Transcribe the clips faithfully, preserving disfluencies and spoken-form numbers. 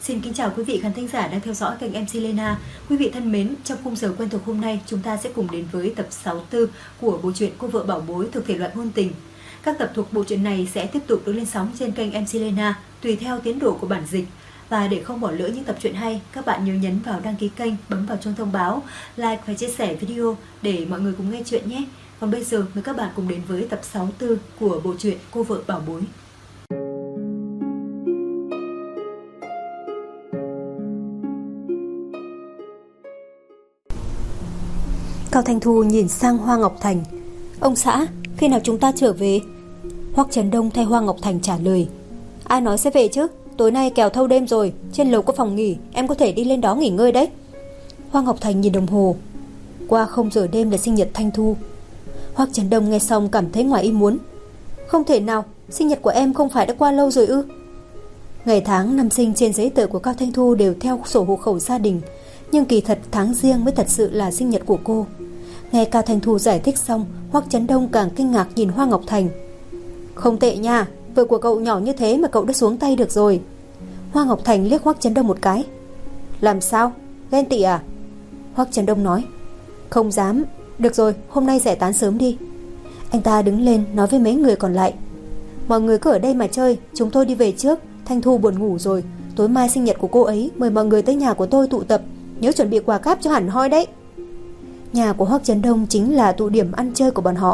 Xin kính chào quý vị khán thính giả đang theo dõi kênh em xê Lena. Quý vị thân mến, trong khung giờ quen thuộc hôm nay, chúng ta sẽ cùng đến với tập sáu mươi tư của bộ truyện Cô vợ bảo bối thuộc thể loại ngôn tình. Các tập thuộc bộ truyện này sẽ tiếp tục được lên sóng trên kênh em xê Lena tùy theo tiến độ của bản dịch. Và để không bỏ lỡ những tập truyện hay, các bạn nhớ nhấn vào đăng ký kênh, bấm vào chuông thông báo, like và chia sẻ video để mọi người cùng nghe chuyện nhé. Còn bây giờ mời các bạn cùng đến với tập sáu mươi tư của bộ truyện Cô vợ bảo bối. Cao Thanh Thu nhìn sang Hoa Ngọc Thành. Ông xã, khi nào chúng ta trở về? Hoắc Trấn Đông thay Hoa Ngọc Thành trả lời. Ai nói sẽ về chứ? Tối nay kèo thâu đêm rồi, trên lầu có phòng nghỉ, em có thể đi lên đó nghỉ ngơi đấy. Hoa Ngọc Thành nhìn đồng hồ. Qua không giờ đêm là sinh nhật Thanh Thu. Hoắc Trấn Đông nghe xong cảm thấy ngoài ý muốn. Không thể nào, sinh nhật của em không phải đã qua lâu rồi ư? Ngày tháng năm sinh trên giấy tờ của Cao Thanh Thu đều theo sổ hộ khẩu gia đình, nhưng kỳ thật tháng riêng mới thật sự là sinh nhật của cô. Nghe Cao Thanh Thu giải thích xong, Hoắc Trấn Đông càng kinh ngạc nhìn Hoa Ngọc Thành. Không tệ nha, vợ của cậu nhỏ như thế mà cậu đã xuống tay được rồi. Hoa Ngọc Thành liếc Hoắc Trấn Đông một cái. Làm sao? Ghen tị à? Hoắc Trấn Đông nói. Không dám. Được rồi, hôm nay giải tán sớm đi. Anh ta đứng lên nói với mấy người còn lại. Mọi người cứ ở đây mà chơi, chúng tôi đi về trước. Thanh Thu buồn ngủ rồi, tối mai sinh nhật của cô ấy, mời mọi người tới nhà của tôi tụ tập, nhớ chuẩn bị quà cáp cho hẳn hoi đấy. Nhà của Hoắc Trấn Đông chính là tụ điểm ăn chơi của bọn họ.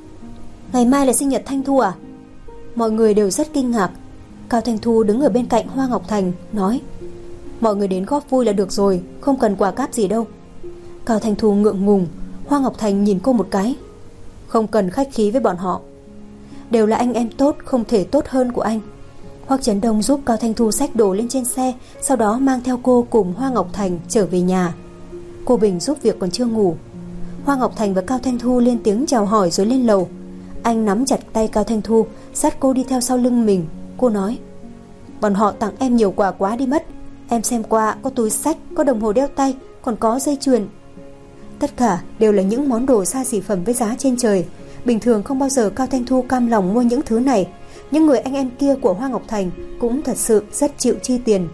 Ngày mai là sinh nhật Thanh Thu à? Mọi người đều rất kinh ngạc. Cao Thanh Thu đứng ở bên cạnh Hoa Ngọc Thành nói. Mọi người đến góp vui là được rồi, không cần quà cáp gì đâu. Cao Thanh Thu ngượng ngùng. Hoa Ngọc Thành nhìn cô một cái. Không cần khách khí với bọn họ, đều là anh em tốt, không thể tốt hơn của anh. Hoắc Trấn Đông giúp Cao Thanh Thu xách đồ lên trên xe, sau đó mang theo cô cùng Hoa Ngọc Thành trở về nhà. Cô Bình giúp việc còn chưa ngủ. Hoa Ngọc Thành và Cao Thanh Thu lên tiếng chào hỏi rồi lên lầu. Anh nắm chặt tay Cao Thanh Thu, dắt cô đi theo sau lưng mình. Cô nói. Bọn họ tặng em nhiều quà quá đi mất. Em xem qua, có túi xách, có đồng hồ đeo tay, còn có dây chuyền. Tất cả đều là những món đồ xa xỉ phẩm với giá trên trời. Bình thường không bao giờ Cao Thanh Thu cam lòng mua những thứ này. Những người anh em kia của Hoa Ngọc Thành cũng thật sự rất chịu chi tiền.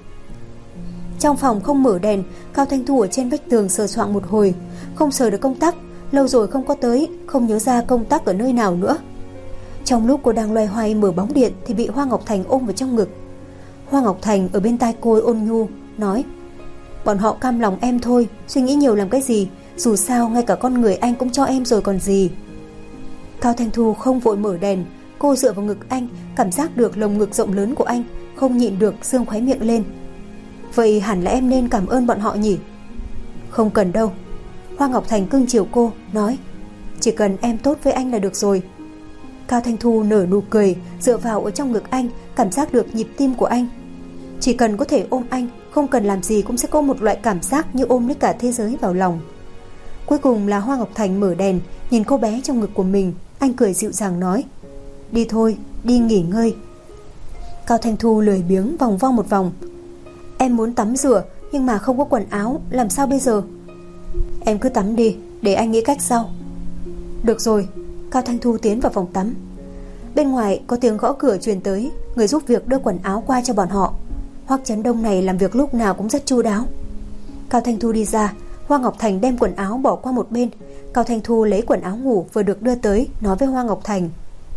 Trong phòng không mở đèn, Cao Thanh Thu ở trên vách tường sờ soạng một hồi, không sờ được công tắc, lâu rồi không có tới, không nhớ ra công tắc ở nơi nào nữa. Trong lúc cô đang loay hoay mở bóng điện thì bị Hoa Ngọc Thành ôm vào trong ngực. Hoa Ngọc Thành ở bên tai cô ôn nhu nói. Bọn họ cam lòng em thôi, suy nghĩ nhiều làm cái gì, dù sao ngay cả con người anh cũng cho em rồi còn gì. Cao Thanh Thu không vội mở đèn. Cô dựa vào ngực anh, cảm giác được lồng ngực rộng lớn của anh, không nhịn được dương khóe miệng lên. Vậy hẳn là em nên cảm ơn bọn họ nhỉ? Không cần đâu. Hoa Ngọc Thành cưng chiều cô, nói. Chỉ cần em tốt với anh là được rồi. Cao Thanh Thu nở nụ cười, dựa vào ở trong ngực anh, cảm giác được nhịp tim của anh. Chỉ cần có thể ôm anh, không cần làm gì cũng sẽ có một loại cảm giác như ôm lấy cả thế giới vào lòng. Cuối cùng là Hoa Ngọc Thành mở đèn, nhìn cô bé trong ngực của mình. Anh cười dịu dàng nói. Đi thôi, đi nghỉ ngơi. Cao Thanh Thu lười biếng vòng vo một vòng. Em muốn tắm rửa, nhưng mà không có quần áo, làm sao bây giờ? Em cứ tắm đi, để anh nghĩ cách sau. Được rồi. Cao Thanh Thu tiến vào phòng tắm. Bên ngoài có tiếng gõ cửa truyền tới. Người giúp việc đưa quần áo qua cho bọn họ. Hoắc Trấn Đông này làm việc lúc nào cũng rất chu đáo. Cao Thanh Thu đi ra. Hoa Ngọc Thành đem quần áo bỏ qua một bên. Cao Thanh Thu lấy quần áo ngủ vừa được đưa tới, nói với Hoa Ngọc Thành.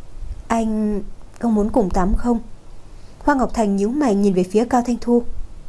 Anh không muốn cùng tắm không? Hoa Ngọc Thành nhíu mày nhìn về phía Cao Thanh Thu.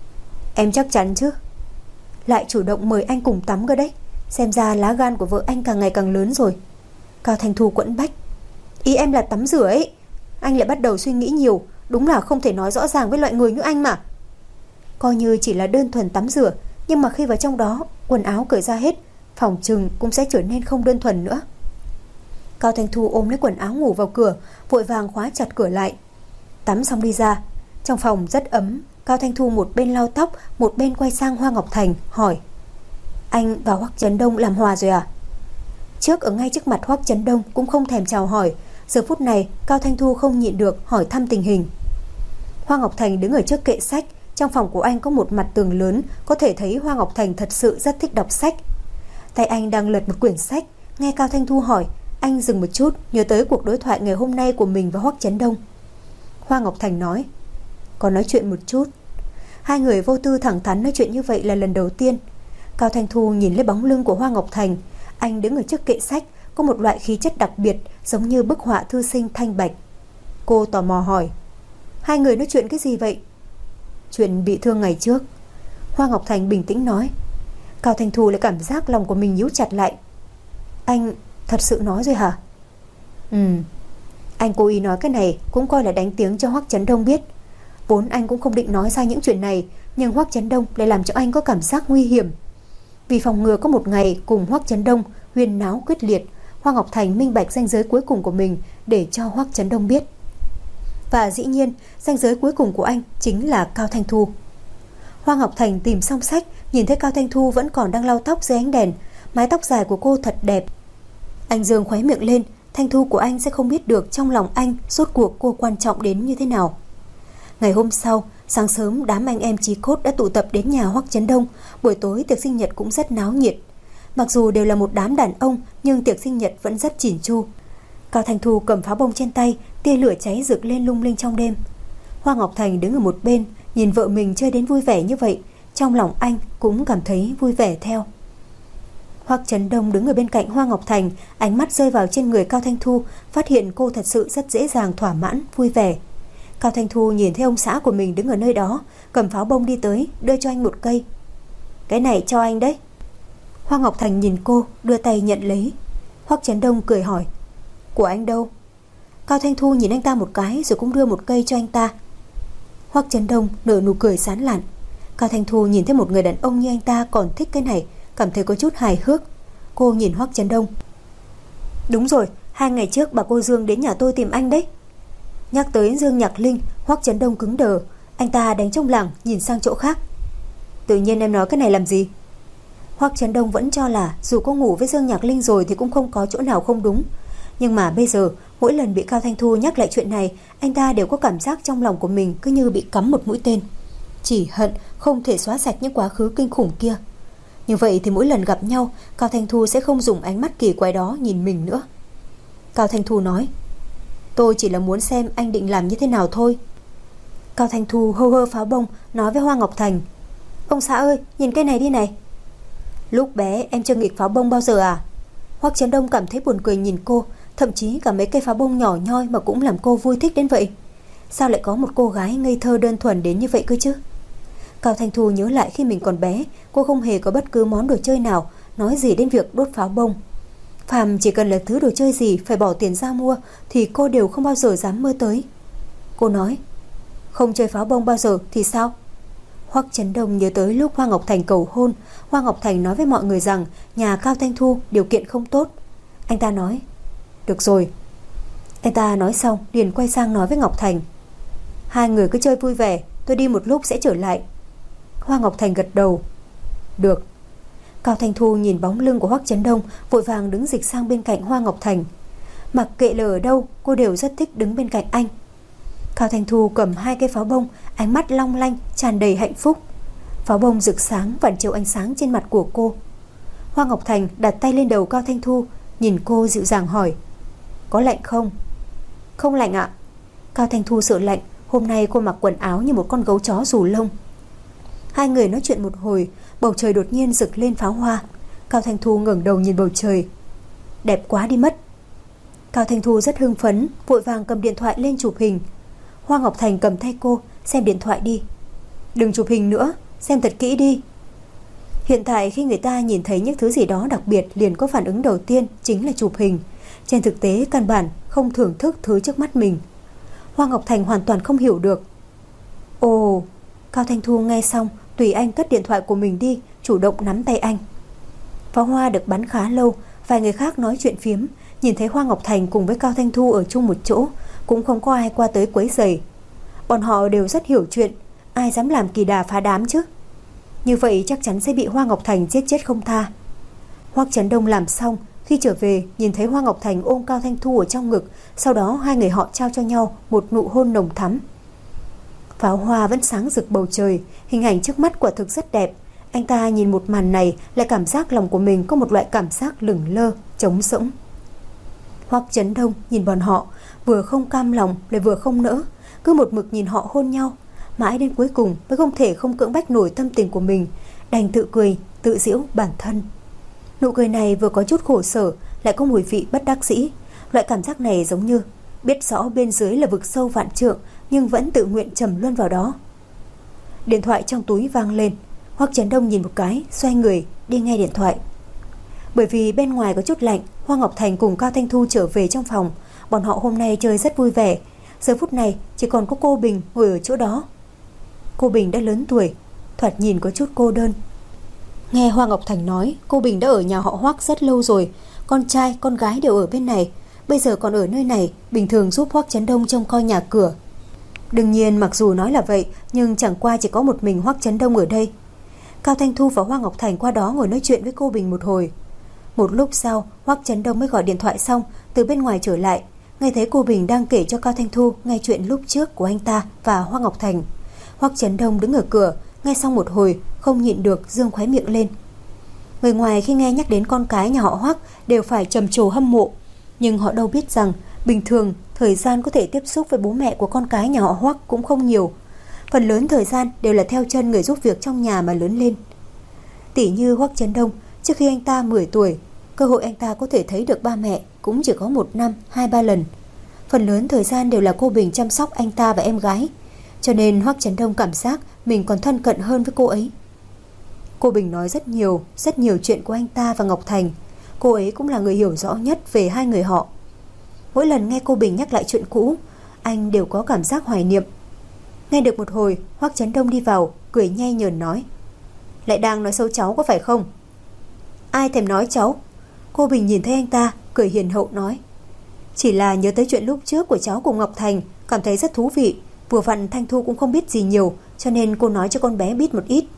Em chắc chắn chứ? Lại chủ động mời anh cùng tắm cơ đấy. Xem ra lá gan của vợ anh càng ngày càng lớn rồi. Cao Thanh Thu quẫn bách. Ý em là tắm rửa ấy. Anh lại bắt đầu suy nghĩ nhiều. Đúng là không thể nói rõ ràng với loại người như anh mà. Coi như chỉ là đơn thuần tắm rửa, nhưng mà khi vào trong đó, quần áo cởi ra hết, phòng trừng cũng sẽ trở nên không đơn thuần nữa. Cao Thanh Thu ôm lấy quần áo ngủ vào cửa, vội vàng khóa chặt cửa lại. Tắm xong đi ra. Trong phòng rất ấm. Cao Thanh Thu một bên lau tóc, một bên quay sang Hoa Ngọc Thành hỏi. Anh và Hoắc Trấn Đông làm hòa rồi à? Trước ở ngay trước mặt Hoắc Trấn Đông cũng không thèm chào hỏi. Giờ phút này Cao Thanh Thu không nhịn được hỏi thăm tình hình. Hoa Ngọc Thành đứng ở trước kệ sách. Trong phòng của anh có một mặt tường lớn, có thể thấy Hoa Ngọc Thành thật sự rất thích đọc sách. Tay anh đang lật một quyển sách. Nghe Cao Thanh Thu hỏi, anh dừng một chút, nhớ tới cuộc đối thoại ngày hôm nay của mình và Hoắc Trấn Đông. Hoa Ngọc Thành nói. Còn nói chuyện một chút. Hai người vô tư thẳng thắn nói chuyện như vậy là lần đầu tiên. Cao Thanh Thu nhìn lên bóng lưng của Hoa Ngọc Thành. Anh đứng ở trước kệ sách, có một loại khí chất đặc biệt, giống như bức họa thư sinh thanh bạch. Cô tò mò hỏi, hai người nói chuyện cái gì vậy? Chuyện bị thương ngày trước, Hoa Ngọc Thành bình tĩnh nói. Cao Thanh Thu lại cảm giác lòng của mình nhíu chặt lại. Anh thật sự nói rồi hả? Ừ, anh cố ý nói cái này cũng coi là đánh tiếng cho Hoắc Chấn Đông biết. Vốn anh cũng không định nói ra những chuyện này, nhưng Hoắc Chấn Đông lại làm cho anh có cảm giác nguy hiểm. Vì phòng ngừa có một ngày cùng Hoắc Chấn Đông huyên náo quyết liệt, Hoa Ngọc Thành minh bạch ranh giới cuối cùng của mình để cho Hoắc Chấn Đông biết. Và dĩ nhiên, ranh giới cuối cùng của anh chính là Cao Thanh Thu. Hoa Ngọc Thành tìm xong sách, nhìn thấy Cao Thanh Thu vẫn còn đang lau tóc dưới ánh đèn. Mái tóc dài của cô thật đẹp. Anh giương khóe miệng lên. Thanh Thu của anh sẽ không biết được trong lòng anh rốt cuộc cô quan trọng đến như thế nào. Ngày hôm sau, sáng sớm đám anh em chí cốt đã tụ tập đến nhà Hoắc Chấn Đông. Buổi tối tiệc sinh nhật cũng rất náo nhiệt. Mặc dù đều là một đám đàn ông, nhưng tiệc sinh nhật vẫn rất chỉn chu. Cao Thanh Thu cầm pháo bông trên tay, tia lửa cháy rực lên lung linh trong đêm. Hoa Ngọc Thành đứng ở một bên, nhìn vợ mình chơi đến vui vẻ như vậy, trong lòng anh cũng cảm thấy vui vẻ theo. Hoắc Chấn Đông đứng ở bên cạnh Hoa Ngọc Thành, ánh mắt rơi vào trên người Cao Thanh Thu, phát hiện cô thật sự rất dễ dàng thỏa mãn, vui vẻ. Cao Thanh Thu nhìn thấy ông xã của mình đứng ở nơi đó, cầm pháo bông đi tới, đưa cho anh một cây. Cái này cho anh đấy. Hoa Ngọc Thành nhìn cô, đưa tay nhận lấy. Hoắc Chấn Đông cười hỏi, của anh đâu? Cao Thanh Thu nhìn anh ta một cái rồi cũng đưa một cây cho anh ta. Hoắc Chấn Đông nở nụ cười sán lạn. Cao Thanh Thu nhìn thấy một người đàn ông như anh ta còn thích cái này, cảm thấy có chút hài hước. Cô nhìn Hoắc Chấn Đông. Đúng rồi, hai ngày trước bà cô Dương đến nhà tôi tìm anh đấy. Nhắc tới Dương Nhạc Linh, Hoắc Chấn Đông cứng đờ. Anh ta đánh trống lảng nhìn sang chỗ khác. Tự nhiên em nói cái này làm gì? Hoắc Chấn Đông vẫn cho là dù có ngủ với Dương Nhạc Linh rồi thì cũng không có chỗ nào không đúng. Nhưng mà bây giờ mỗi lần bị Cao Thanh Thu nhắc lại chuyện này, anh ta đều có cảm giác trong lòng của mình cứ như bị cắm một mũi tên, chỉ hận không thể xóa sạch những quá khứ kinh khủng kia. Như vậy thì mỗi lần gặp nhau, Cao Thanh Thu sẽ không dùng ánh mắt kỳ quái đó nhìn mình nữa. Cao Thanh Thu nói, tôi chỉ là muốn xem anh định làm như thế nào thôi. Cao Thanh Thu hơ hơ pháo bông nói với Hoa Ngọc Thành, ông xã ơi, nhìn cái này đi này. Lúc bé em chưa nghịch pháo bông bao giờ à? Hoắc Chấn Đông cảm thấy buồn cười nhìn cô, thậm chí cả mấy cây pháo bông nhỏ nhoi mà cũng làm cô vui thích đến vậy. Sao lại có một cô gái ngây thơ đơn thuần đến như vậy cơ chứ? Cao Thanh Thu nhớ lại khi mình còn bé, cô không hề có bất cứ món đồ chơi nào nói gì đến việc đốt pháo bông. Phàm chỉ cần là thứ đồ chơi gì phải bỏ tiền ra mua thì cô đều không bao giờ dám mơ tới. Cô nói, không chơi pháo bông bao giờ thì sao? Hoắc Chấn Đông nhớ tới lúc Hoa Ngọc Thành cầu hôn, Hoa Ngọc Thành nói với mọi người rằng nhà Cao Thanh Thu điều kiện không tốt. Anh ta nói, được rồi. Anh ta nói xong liền quay sang nói với Ngọc Thành, hai người cứ chơi vui vẻ, tôi đi một lúc sẽ trở lại. Hoa Ngọc Thành gật đầu, được. Cao Thanh Thu nhìn bóng lưng của Hoắc Chấn Đông, vội vàng đứng dịch sang bên cạnh Hoa Ngọc Thành. Mặc kệ là ở đâu, cô đều rất thích đứng bên cạnh anh. Cao Thanh Thu cầm hai cây pháo bông, ánh mắt long lanh, tràn đầy hạnh phúc. Pháo bông rực sáng phản chiếu ánh sáng trên mặt của cô. Hoa Ngọc Thành đặt tay lên đầu Cao Thanh Thu, nhìn cô dịu dàng hỏi, có lạnh không? Không lạnh ạ. Cao Thanh Thu sợ lạnh, hôm nay cô mặc quần áo như một con gấu chó rủ lông. Hai người nói chuyện một hồi, bầu trời đột nhiên rực lên pháo hoa. Cao Thanh Thu ngẩng đầu nhìn bầu trời, đẹp quá đi mất. Cao Thanh Thu rất hưng phấn, vội vàng cầm điện thoại lên chụp hình. Hoa Ngọc Thành cầm tay cô, xem điện thoại đi. Đừng chụp hình nữa, xem thật kỹ đi. Hiện tại khi người ta nhìn thấy những thứ gì đó đặc biệt liền có phản ứng đầu tiên chính là chụp hình. Trên thực tế căn bản không thưởng thức thứ trước mắt mình. Hoa Ngọc Thành hoàn toàn không hiểu được. Ồ, Cao Thanh Thu nghe xong tùy anh cất điện thoại của mình đi, chủ động nắm tay anh. Pháo hoa được bắn khá lâu, vài người khác nói chuyện phiếm, nhìn thấy Hoa Ngọc Thành cùng với Cao Thanh Thu ở chung một chỗ, cũng không có ai qua tới quấy rầy. Bọn họ đều rất hiểu chuyện, ai dám làm kỳ đà phá đám chứ? Như vậy chắc chắn sẽ bị Hoa Ngọc Thành giết chết không tha. Hoắc Chấn Đông làm xong, khi trở về nhìn thấy Hoa Ngọc Thành ôm Cao Thanh Thu ở trong ngực, sau đó hai người họ trao cho nhau một nụ hôn nồng thắm. Pháo hoa vẫn sáng rực bầu trời, hình ảnh trước mắt quả thực rất đẹp. Anh ta nhìn một màn này lại cảm giác lòng của mình có một loại cảm giác lửng lơ, trống rỗng. Hoắc Chấn Đông nhìn bọn họ, vừa không cam lòng lại vừa không nỡ, cứ một mực nhìn họ hôn nhau. Mãi đến cuối cùng mới không thể không cưỡng bách nổi tâm tình của mình, đành tự cười, tự giễu bản thân. Nụ cười này vừa có chút khổ sở, lại có mùi vị bất đắc dĩ. Loại cảm giác này giống như biết rõ bên dưới là vực sâu vạn trượng, nhưng vẫn tự nguyện trầm luân vào đó. Điện thoại trong túi vang lên. Hoắc Chấn Đông nhìn một cái, xoay người đi nghe điện thoại. Bởi vì bên ngoài có chút lạnh, Hoa Ngọc Thành cùng Cao Thanh Thu trở về trong phòng. Bọn họ hôm nay chơi rất vui vẻ. Giờ phút này chỉ còn có cô Bình ngồi ở chỗ đó. Cô Bình đã lớn tuổi, thoạt nhìn có chút cô đơn. Nghe Hoa Ngọc Thành nói, cô Bình đã ở nhà họ Hoắc rất lâu rồi. Con trai, con gái đều ở bên này. Bây giờ còn ở nơi này, bình thường giúp Hoắc Chấn Đông trông coi nhà cửa. Đương nhiên mặc dù nói là vậy, nhưng chẳng qua chỉ có một mình Hoắc Chấn Đông ở đây. Cao Thanh Thu và Hoa Ngọc Thành qua đó ngồi nói chuyện với cô Bình một hồi. Một lúc sau, Hoắc Chấn Đông mới gọi điện thoại xong, từ bên ngoài trở lại, nghe thấy cô Bình đang kể cho Cao Thanh Thu nghe chuyện lúc trước của anh ta và Hoa Ngọc Thành. Hoắc Chấn Đông đứng ở cửa, nghe xong một hồi, không nhịn được dương khóe miệng lên. Người ngoài khi nghe nhắc đến con cái nhà họ Hoắc đều phải trầm trồ hâm mộ, nhưng họ đâu biết rằng bình thường thời gian có thể tiếp xúc với bố mẹ của con cái nhà họ Hoắc cũng không nhiều. Phần lớn thời gian đều là theo chân người giúp việc trong nhà mà lớn lên. Tỉ như Hoắc Chấn Đông, trước khi anh ta mười tuổi, cơ hội anh ta có thể thấy được ba mẹ cũng chỉ có một năm, hai ba lần. Phần lớn thời gian đều là cô Bình chăm sóc anh ta và em gái, cho nên Hoắc Chấn Đông cảm giác mình còn thân cận hơn với cô ấy. Cô Bình nói rất nhiều, rất nhiều chuyện của anh ta và Ngọc Thành. Cô ấy cũng là người hiểu rõ nhất về hai người họ. Mỗi lần nghe cô Bình nhắc lại chuyện cũ, anh đều có cảm giác hoài niệm. Nghe được một hồi, Hoắc Chấn Đông đi vào, cười nhai nhởn nói: lại đang nói xấu cháu có phải không? Ai thèm nói cháu. Cô Bình nhìn thấy anh ta, cười hiền hậu nói: chỉ là nhớ tới chuyện lúc trước của cháu cùng Ngọc Thành, cảm thấy rất thú vị. Vừa vặn Thanh Thu cũng không biết gì nhiều, cho nên cô nói cho con bé biết một ít.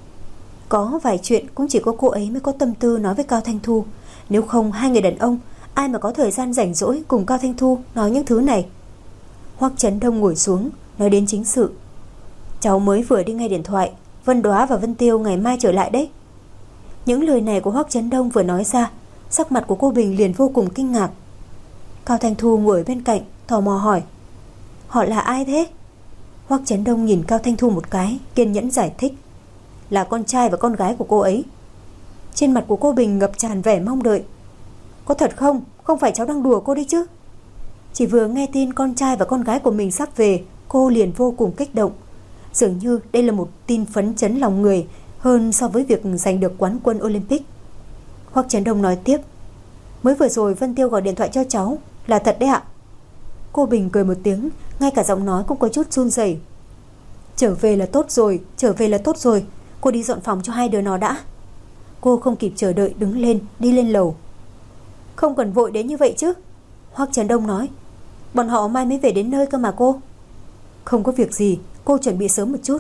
Có vài chuyện cũng chỉ có cô ấy mới có tâm tư nói với Cao Thanh Thu. Nếu không hai người đàn ông, ai mà có thời gian rảnh rỗi cùng Cao Thanh Thu nói những thứ này. Hoắc Chấn Đông ngồi xuống, nói đến chính sự. Cháu mới vừa đi nghe điện thoại, Vân Đoá và Vân Tiêu ngày mai trở lại đấy. Những lời này của Hoắc Chấn Đông vừa nói ra, sắc mặt của cô Bình liền vô cùng kinh ngạc. Cao Thanh Thu ngồi bên cạnh, tò mò hỏi: họ là ai thế? Hoắc Chấn Đông nhìn Cao Thanh Thu một cái, kiên nhẫn giải thích: là con trai và con gái của cô ấy. Trên mặt của cô Bình ngập tràn vẻ mong đợi. Có thật không? Không phải cháu đang đùa cô đấy chứ? Chỉ vừa nghe tin con trai và con gái của mình sắp về, cô liền vô cùng kích động. Dường như đây là một tin phấn chấn lòng người hơn so với việc giành được quán quân Olympic. Hoắc Chấn Đông nói tiếp: mới vừa rồi Vân Tiêu gọi điện thoại cho cháu, là thật đấy ạ. Cô Bình cười một tiếng, ngay cả giọng nói cũng có chút run rẩy. Trở về là tốt rồi, trở về là tốt rồi. Cô đi dọn phòng cho hai đứa nó đã. Cô không kịp chờ đợi đứng lên, đi lên lầu. Không cần vội đến như vậy chứ, Hoắc Chấn Đông nói. Bọn họ mai mới về đến nơi cơ mà cô. Không có việc gì, cô chuẩn bị sớm một chút.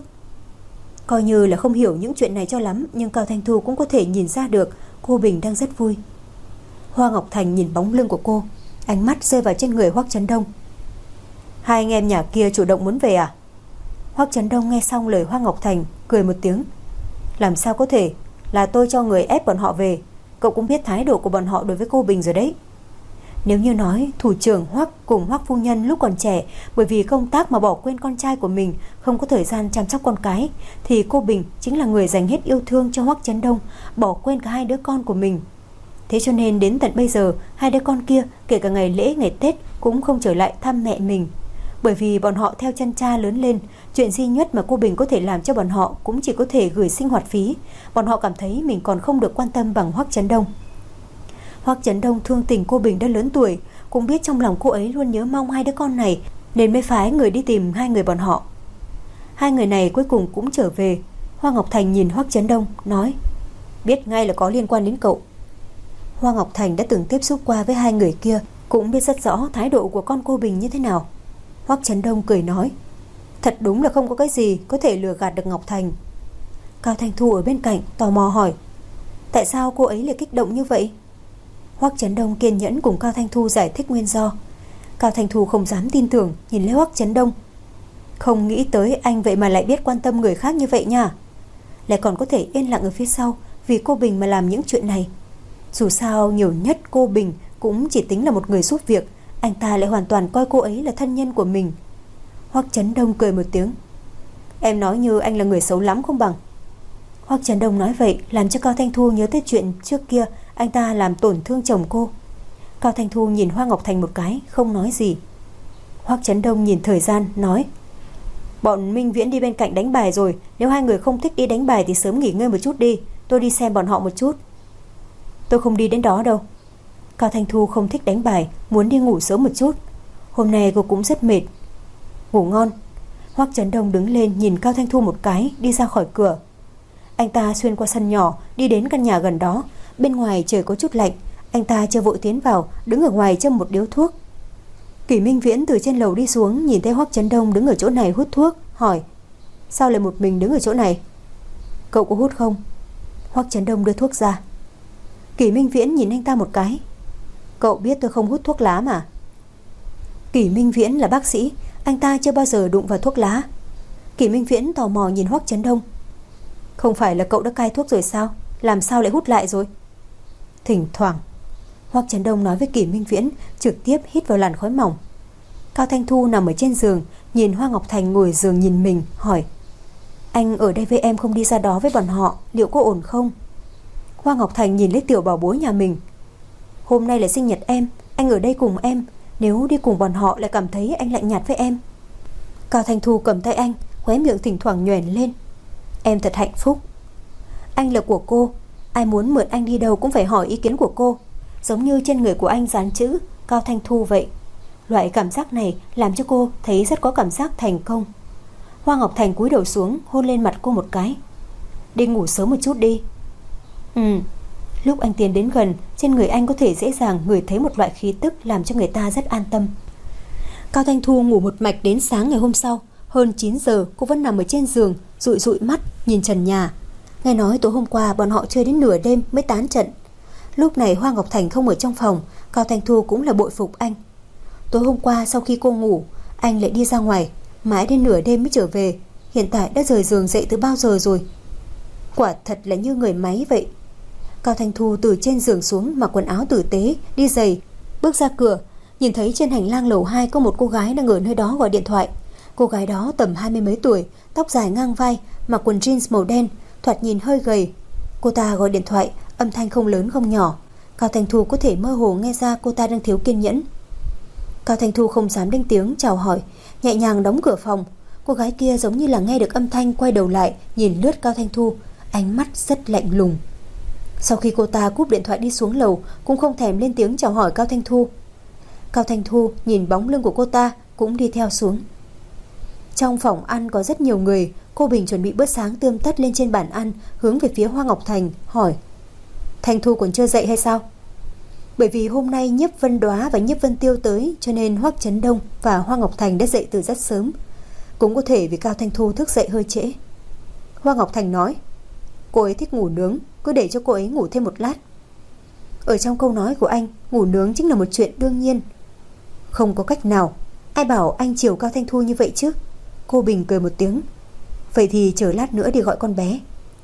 Coi như là không hiểu những chuyện này cho lắm, nhưng Cao Thanh Thu cũng có thể nhìn ra được cô Bình đang rất vui. Hoa Ngọc Thành nhìn bóng lưng của cô, ánh mắt rơi vào trên người Hoắc Chấn Đông. Hai anh em nhà kia chủ động muốn về à? Hoắc Chấn Đông nghe xong lời Hoa Ngọc Thành, cười một tiếng. Làm sao có thể, là tôi cho người ép bọn họ về. Cậu cũng biết thái độ của bọn họ đối với cô Bình rồi đấy. Nếu như nói thủ trưởng Hoắc cùng Hoắc phu nhân lúc còn trẻ bởi vì công tác mà bỏ quên con trai của mình, không có thời gian chăm sóc con cái, thì cô Bình chính là người dành hết yêu thương cho Hoắc Chấn Đông, bỏ quên cả hai đứa con của mình. Thế cho nên đến tận bây giờ, hai đứa con kia kể cả ngày lễ ngày Tết cũng không trở lại thăm mẹ mình. Bởi vì bọn họ theo chân cha lớn lên, chuyện duy nhất mà cô Bình có thể làm cho bọn họ cũng chỉ có thể gửi sinh hoạt phí. Bọn họ cảm thấy mình còn không được quan tâm bằng Hoắc Chấn Đông. Hoắc Chấn Đông thương tình cô Bình đã lớn tuổi, cũng biết trong lòng cô ấy luôn nhớ mong hai đứa con này, nên mới phái người đi tìm hai người bọn họ. Hai người này cuối cùng cũng trở về. Hoa Ngọc Thành nhìn Hoắc Chấn Đông, nói: biết ngay là có liên quan đến cậu. Hoa Ngọc Thành đã từng tiếp xúc qua với hai người kia, cũng biết rất rõ thái độ của con cô Bình như thế nào. Hoắc Chấn Đông cười nói: thật đúng là không có cái gì có thể lừa gạt được Ngọc Thành. Cao Thanh Thu ở bên cạnh tò mò hỏi: tại sao cô ấy lại kích động như vậy? Hoắc Chấn Đông kiên nhẫn cùng Cao Thanh Thu giải thích nguyên do. Cao Thanh Thu không dám tin tưởng, nhìn lấy Hoắc Chấn Đông. Không nghĩ tới anh vậy mà lại biết quan tâm người khác như vậy nha. Lại còn có thể yên lặng ở phía sau vì cô Bình mà làm những chuyện này. Dù sao nhiều nhất cô Bình cũng chỉ tính là một người giúp việc, anh ta lại hoàn toàn coi cô ấy là thân nhân của mình. Hoắc Chấn Đông cười một tiếng: Em nói như anh là người xấu lắm không bằng. Hoắc Trấn Đông nói vậy làm cho Cao Thanh Thu nhớ tới chuyện trước kia anh ta làm tổn thương chồng cô. Cao Thanh Thu nhìn Hoa Ngọc Thành một cái, không nói gì. Hoắc Trấn Đông nhìn thời gian, nói: Bọn Minh Viễn đi bên cạnh đánh bài rồi, nếu hai người không thích đi đánh bài thì sớm nghỉ ngơi một chút đi, tôi đi xem bọn họ một chút. Tôi không đi đến đó đâu. Cao Thanh Thu không thích đánh bài, muốn đi ngủ sớm một chút. Hôm nay cô cũng rất mệt. Ngủ ngon. Hoắc Trấn Đông đứng lên nhìn Cao Thanh Thu một cái, đi ra khỏi cửa. Anh ta xuyên qua sân nhỏ, đi đến căn nhà gần đó. Bên ngoài trời có chút lạnh, anh ta chưa vội tiến vào, đứng ở ngoài châm một điếu thuốc. Kỷ Minh Viễn từ trên lầu đi xuống, nhìn thấy Hoắc Trấn Đông đứng ở chỗ này hút thuốc, hỏi: Sao lại một mình đứng ở chỗ này? Cậu có hút không? Hoắc Trấn Đông đưa thuốc ra. Kỷ Minh Viễn nhìn anh ta một cái. Cậu biết tôi không hút thuốc lá mà. Kỷ Minh Viễn là bác sĩ, anh ta chưa bao giờ đụng vào thuốc lá. Kỷ Minh Viễn tò mò nhìn Hoắc Trấn Đông. Không phải là cậu đã cai thuốc rồi sao? Làm sao lại hút lại rồi? Thỉnh thoảng. Hoắc Trấn Đông nói với Kỷ Minh Viễn, trực tiếp hít vào làn khói mỏng. Cao Thanh Thu nằm ở trên giường, nhìn Hoa Ngọc Thành ngồi giường nhìn mình, hỏi: Anh ở đây với em không đi ra đó với bọn họ, liệu có ổn không? Hoa Ngọc Thành nhìn lấy tiểu bảo bối nhà mình. Hôm nay là sinh nhật em, anh ở đây cùng em, nếu đi cùng bọn họ lại cảm thấy anh lạnh nhạt với em. Cao Thanh Thu cầm tay anh, khóe miệng thỉnh thoảng nhoẻn lên. Em thật hạnh phúc. Anh là của cô, ai muốn mượn anh đi đâu cũng phải hỏi ý kiến của cô. Giống như trên người của anh dán chữ Cao Thanh Thu vậy. Loại cảm giác này làm cho cô thấy rất có cảm giác thành công. Hoa Ngọc Thành cúi đầu xuống, hôn lên mặt cô một cái. Đi ngủ sớm một chút đi. Ừ. Lúc anh tiến đến gần, trên người anh có thể dễ dàng ngửi thấy một loại khí tức làm cho người ta rất an tâm. Cao Thanh Thu ngủ một mạch đến sáng ngày hôm sau. Hơn chín giờ cô vẫn nằm ở trên giường, dụi dụi mắt nhìn trần nhà. Nghe nói tối hôm qua bọn họ chơi đến nửa đêm mới tán trận. Lúc này Hoa Ngọc Thành không ở trong phòng, Cao Thanh Thu cũng là bội phục anh. Tối hôm qua sau khi cô ngủ, anh lại đi ra ngoài, mãi đến nửa đêm mới trở về. Hiện tại đã rời giường dậy từ bao giờ rồi? Quả thật là như người máy vậy. Cao Thanh Thu từ trên giường xuống, mặc quần áo tử tế, đi giày, bước ra cửa, nhìn thấy trên hành lang lầu hai có một cô gái đang ở nơi đó gọi điện thoại. Cô gái đó tầm hai mươi mấy tuổi, tóc dài ngang vai, mặc quần jeans màu đen, thoạt nhìn hơi gầy. Cô ta gọi điện thoại, âm thanh không lớn không nhỏ. Cao Thanh Thu có thể mơ hồ nghe ra cô ta đang thiếu kiên nhẫn. Cao Thanh Thu không dám lên tiếng chào hỏi, nhẹ nhàng đóng cửa phòng. Cô gái kia giống như là nghe được âm thanh, quay đầu lại nhìn lướt Cao Thanh Thu, ánh mắt rất lạnh lùng. Sau khi cô ta cúp điện thoại đi xuống lầu, cũng không thèm lên tiếng chào hỏi Cao Thanh Thu. Cao Thanh Thu nhìn bóng lưng của cô ta, cũng đi theo xuống. Trong phòng ăn có rất nhiều người. Cô Bình chuẩn bị bữa sáng tươm tất lên trên bàn ăn, hướng về phía Hoa Ngọc Thành, hỏi: Thanh Thu còn chưa dậy hay sao? Bởi vì hôm nay Nhiếp Vân Đoá và Nhiếp Vân Tiêu tới, cho nên Hoắc Trấn Đông và Hoa Ngọc Thành đã dậy từ rất sớm. Cũng có thể vì Cao Thanh Thu thức dậy hơi trễ. Hoa Ngọc Thành nói: Cô ấy thích ngủ nướng, cứ để cho cô ấy ngủ thêm một lát. Ở trong câu nói của anh, ngủ nướng chính là một chuyện đương nhiên. Không có cách nào. Ai bảo anh chiều Cao Thanh Thu như vậy chứ? Cô Bình cười một tiếng. Vậy thì chờ lát nữa đi gọi con bé.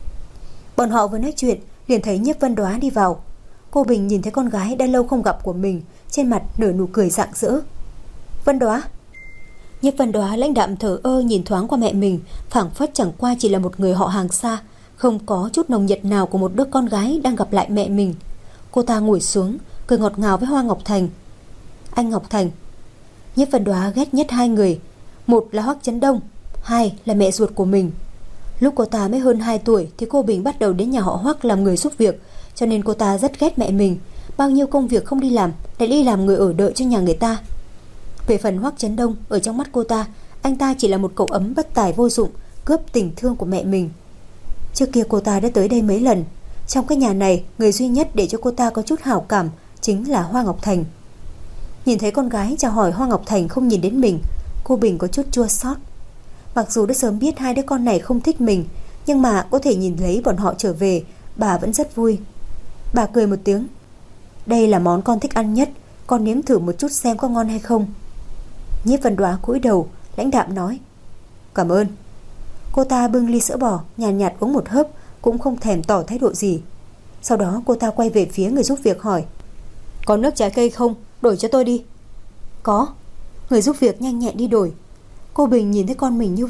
Bọn họ vừa nói chuyện, liền thấy Nhiếp Vân Đoá đi vào. Cô Bình nhìn thấy con gái đã lâu không gặp của mình, trên mặt nở nụ cười rạng rỡ. Vân Đoá. Nhiếp Vân Đoá lãnh đạm thờ ơ nhìn thoáng qua mẹ mình, phảng phất chẳng qua chỉ là một người họ hàng xa, không có chút nồng nhiệt nào của một đứa con gái đang gặp lại mẹ mình. Cô ta ngồi xuống, cười ngọt ngào với Hoa Ngọc Thành. Anh Ngọc Thành. Nhiếp Vân Đoá ghét nhất hai người, một là Hoắc Trấn Đông, hai là mẹ ruột của mình. Lúc cô ta mới hơn hai tuổi thì cô Bình bắt đầu đến nhà họ Hoắc làm người giúp việc, cho nên cô ta rất ghét mẹ mình. Bao nhiêu công việc không đi làm, lại đi làm người ở đợi cho nhà người ta. Về phần Hoắc Trấn Đông, ở trong mắt cô ta, anh ta chỉ là một cậu ấm bất tài vô dụng, cướp tình thương của mẹ mình. Trước kia cô ta đã tới đây mấy lần. Trong cái nhà này, người duy nhất để cho cô ta có chút hảo cảm chính là Hoa Ngọc Thành. Nhìn thấy con gái chào hỏi Hoa Ngọc Thành không nhìn đến mình, cô Bình có chút chua xót. Mặc dù đã sớm biết hai đứa con này không thích mình, nhưng mà có thể nhìn thấy bọn họ trở về, bà vẫn rất vui. Bà cười một tiếng. Đây là món con thích ăn nhất, con nếm thử một chút xem có ngon hay không. Nhiếp Vân Đoá cúi đầu, lãnh đạm nói: Cảm ơn. Cô ta bưng ly sữa bò, nhàn nhạt, nhạt uống một hớp, cũng không thèm tỏ thái độ gì. Sau đó cô ta quay về phía người giúp việc hỏi: Có nước trái cây không? Đổi cho tôi đi. Có. Người giúp việc nhanh nhẹn đi đổi. Cô Bình nhìn thấy con mình như vậy,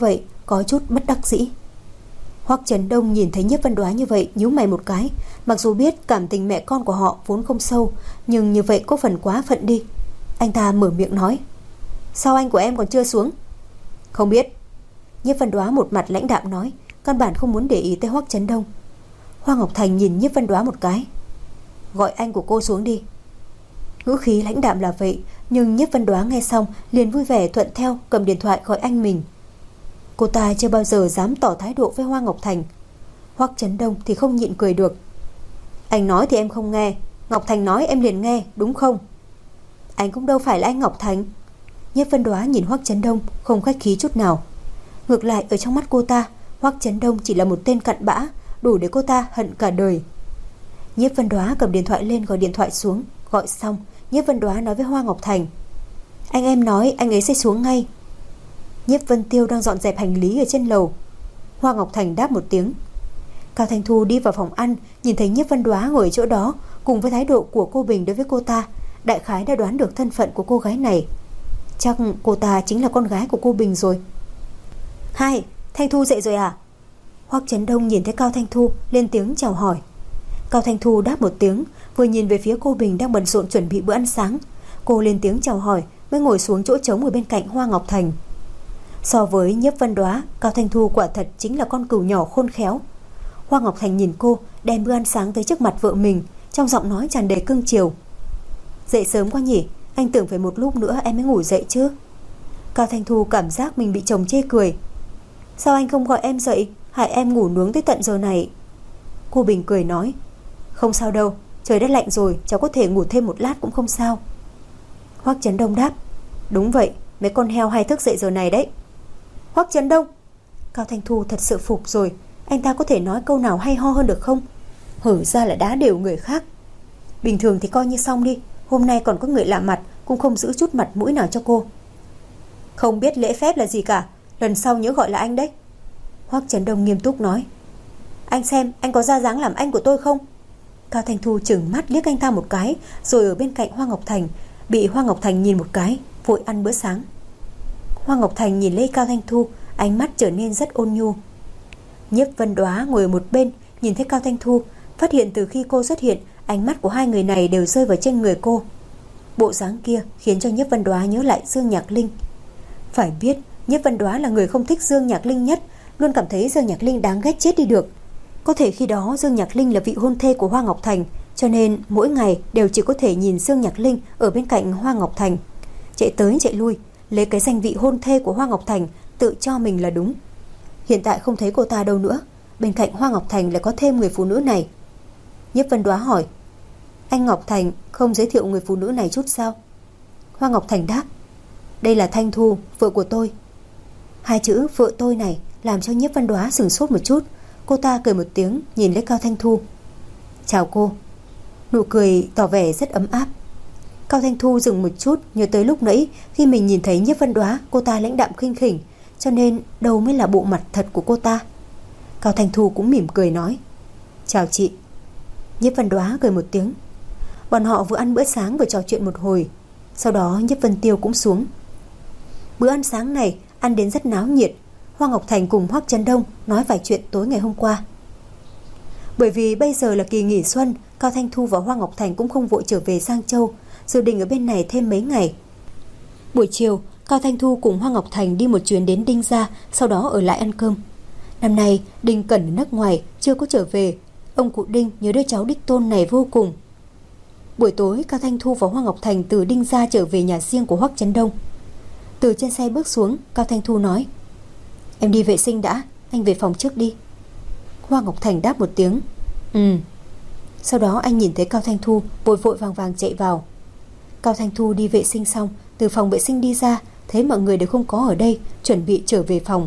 có chút bất đắc dĩ. Hoắc Chấn Đông nhìn thấy Nhiếp Vân Đoá như vậy, nhíu mày một cái. Mặc dù biết cảm tình mẹ con của họ vốn không sâu, nhưng như vậy có phần quá phận đi. Anh ta mở miệng nói: sao anh của em còn chưa xuống? Không biết. Nhiếp Vân Đoá một mặt lãnh đạm nói, căn bản không muốn để ý tới Hoắc Chấn Đông. Hoa Ngọc Thành nhìn Nhiếp Vân Đoá một cái: gọi anh của cô xuống đi. Ngữ khí lãnh đạm là vậy, nhưng Nhiếp Vân Đoá nghe xong liền vui vẻ thuận theo, cầm điện thoại gọi anh mình. Cô ta chưa bao giờ dám tỏ thái độ với Hoa Ngọc Thành. Hoắc Chấn Đông thì không nhịn cười được. Anh nói thì em không nghe, Ngọc Thành nói em liền nghe, đúng không? Anh cũng đâu phải là anh Ngọc Thành. Nhiếp Vân Đoá nhìn Hoắc Chấn Đông không khách khí chút nào. Ngược lại ở trong mắt cô ta, Hoắc Chấn Đông chỉ là một tên cặn bã, đủ để cô ta hận cả đời. Nhiếp Vân Đoá cầm điện thoại lên gọi điện thoại xuống. Gọi xong, Nhiếp Vân Đoá nói với Hoa Ngọc Thành: anh em nói anh ấy sẽ xuống ngay. Nhiếp Vân Tiêu đang dọn dẹp hành lý ở trên lầu. Hoa Ngọc Thành đáp một tiếng. Cao Thanh Thu đi vào phòng ăn, nhìn thấy Nhiếp Vân Đoá ngồi ở chỗ đó, cùng với thái độ của cô Bình đối với cô ta, đại khái đã đoán được thân phận của cô gái này. Chắc cô ta chính là con gái của cô Bình rồi. Hai, Thanh Thu dậy rồi à? Hoắc Chấn Đông nhìn thấy Cao Thanh Thu lên tiếng chào hỏi. Cao Thanh Thu đáp một tiếng, vừa nhìn về phía cô Bình đang bận rộn chuẩn bị bữa ăn sáng. Cô lên tiếng chào hỏi mới ngồi xuống chỗ trống ở bên cạnh Hoa Ngọc Thành. So với Nhiếp Vân Đoá, Cao Thanh Thu quả thật chính là con cừu nhỏ khôn khéo. Hoa Ngọc Thành nhìn cô đem bữa ăn sáng tới trước mặt vợ mình, trong giọng nói tràn đầy cưng chiều. Dậy sớm quá nhỉ, anh tưởng phải một lúc nữa em mới ngủ dậy chứ. Cao Thanh Thu cảm giác mình bị chồng chê cười. Sao anh không gọi em dậy, hại em ngủ nướng tới tận giờ này? Cô Bình cười nói: không sao đâu, trời đã lạnh rồi, cháu có thể ngủ thêm một lát cũng không sao. Hoắc Chấn Đông đáp: đúng vậy, mấy con heo hay thức dậy giờ này đấy. Hoắc Chấn Đông. Cao Thanh Thu thật sự phục rồi, anh ta có thể nói câu nào hay ho hơn được không? Hở ra là đá đều người khác. Bình thường thì coi như xong đi, hôm nay còn có người lạ mặt, cũng không giữ chút mặt mũi nào cho cô. Không biết lễ phép là gì cả, lần sau nhớ gọi là anh đấy. Hoắc Chấn Đông nghiêm túc nói: anh xem anh có ra dáng làm anh của tôi không? Cao Thanh Thu trừng mắt liếc anh ta một cái, rồi ở bên cạnh Hoa Ngọc Thành, bị Hoa Ngọc Thành nhìn một cái, vội ăn bữa sáng. Hoa Ngọc Thành nhìn lấy Cao Thanh Thu, ánh mắt trở nên rất ôn nhu. Nhiếp Vân Đoá ngồi ở một bên, nhìn thấy Cao Thanh Thu, phát hiện từ khi cô xuất hiện, ánh mắt của hai người này đều rơi vào trên người cô. Bộ dáng kia khiến cho Nhiếp Vân Đoá nhớ lại Dương Nhạc Linh. Phải biết, Nhiếp Vân Đoá là người không thích Dương Nhạc Linh nhất, luôn cảm thấy Dương Nhạc Linh đáng ghét chết đi được. Có thể khi đó Dương Nhạc Linh là vị hôn thê của Hoa Ngọc Thành, cho nên mỗi ngày đều chỉ có thể nhìn Dương Nhạc Linh ở bên cạnh Hoa Ngọc Thành, chạy tới chạy lui, lấy cái danh vị hôn thê của Hoa Ngọc Thành tự cho mình là đúng. Hiện tại không thấy cô ta đâu nữa, bên cạnh Hoa Ngọc Thành lại có thêm người phụ nữ này. Nhiếp Vân Đoá hỏi: anh Ngọc Thành không giới thiệu người phụ nữ này chút sao? Hoa Ngọc Thành đáp: đây là Thanh Thu, vợ của tôi. Hai chữ vợ tôi này làm cho Nhiếp Vân Đoá sửng sốt một chút. Cô ta cười một tiếng nhìn lấy Cao Thanh Thu. Chào cô. Nụ cười tỏ vẻ rất ấm áp. Cao Thanh Thu dừng một chút, nhớ tới lúc nãy khi mình nhìn thấy Nhiếp Vân Đoá, cô ta lãnh đạm khinh khỉnh, cho nên đâu mới là bộ mặt thật của cô ta. Cao Thanh Thu cũng mỉm cười nói: chào chị. Nhiếp Vân Đoá cười một tiếng. Bọn họ vừa ăn bữa sáng vừa trò chuyện một hồi. Sau đó Nhiếp Vân Tiêu cũng xuống. Bữa ăn sáng này ăn đến rất náo nhiệt. Hoa Ngọc Thành cùng Hoắc Chấn Đông nói vài chuyện tối ngày hôm qua. Bởi vì bây giờ là kỳ nghỉ xuân, Cao Thanh Thu và Hoa Ngọc Thành cũng không vội trở về Giang Châu, dự định ở bên này thêm mấy ngày. Buổi chiều, Cao Thanh Thu cùng Hoa Ngọc Thành đi một chuyến đến Đinh Gia, sau đó ở lại ăn cơm. Năm nay Đinh Cẩn ở nước ngoài chưa có trở về, ông cụ Đinh nhớ đứa cháu đích tôn này vô cùng. Buổi tối, Cao Thanh Thu và Hoa Ngọc Thành từ Đinh Gia trở về nhà riêng của Hoắc Chấn Đông. Từ trên xe bước xuống, Cao Thanh Thu nói: em đi vệ sinh đã, anh về phòng trước đi. Hoa Ngọc Thành đáp một tiếng: ừ. Sau đó anh nhìn thấy Cao Thanh Thu vội vội vàng vàng chạy vào. Cao Thanh Thu đi vệ sinh xong, từ phòng vệ sinh đi ra, thấy mọi người đều không có ở đây, chuẩn bị trở về phòng.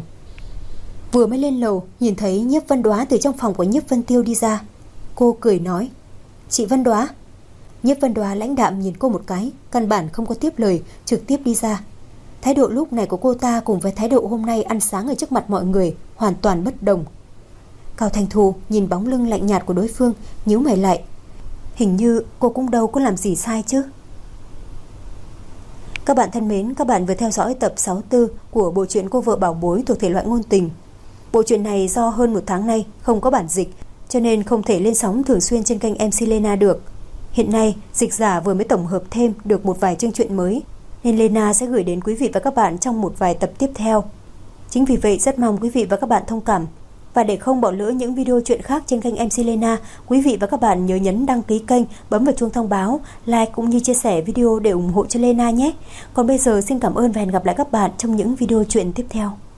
Vừa mới lên lầu, nhìn thấy Nhiếp Vân Đoá từ trong phòng của Nhiếp Vân Tiêu đi ra. Cô cười nói: chị Vân Đoá. Nhiếp Vân Đoá lãnh đạm nhìn cô một cái, căn bản không có tiếp lời, trực tiếp đi ra. Thái độ lúc này của cô ta cùng với thái độ hôm nay ăn sáng ở trước mặt mọi người hoàn toàn bất đồng. Cao Thanh Thu nhìn bóng lưng lạnh nhạt của đối phương, nhíu mày lại. Hình như cô cũng đâu có làm gì sai chứ. Các bạn thân mến, các bạn vừa theo dõi tập sáu mươi tư của bộ truyện Cô vợ bảo bối thuộc thể loại ngôn tình. Bộ truyện này do hơn một tháng nay không có bản dịch, cho nên không thể lên sóng thường xuyên trên kênh em xê Lena được. Hiện nay, dịch giả vừa mới tổng hợp thêm được một vài chương truyện mới, nên Lena sẽ gửi đến quý vị và các bạn trong một vài tập tiếp theo. Chính vì vậy rất mong quý vị và các bạn thông cảm. Và để không bỏ lỡ những video truyện khác trên kênh em xê Lena, quý vị và các bạn nhớ nhấn đăng ký kênh, bấm vào chuông thông báo, like cũng như chia sẻ video để ủng hộ cho Lena nhé. Còn bây giờ xin cảm ơn và hẹn gặp lại các bạn trong những video truyện tiếp theo.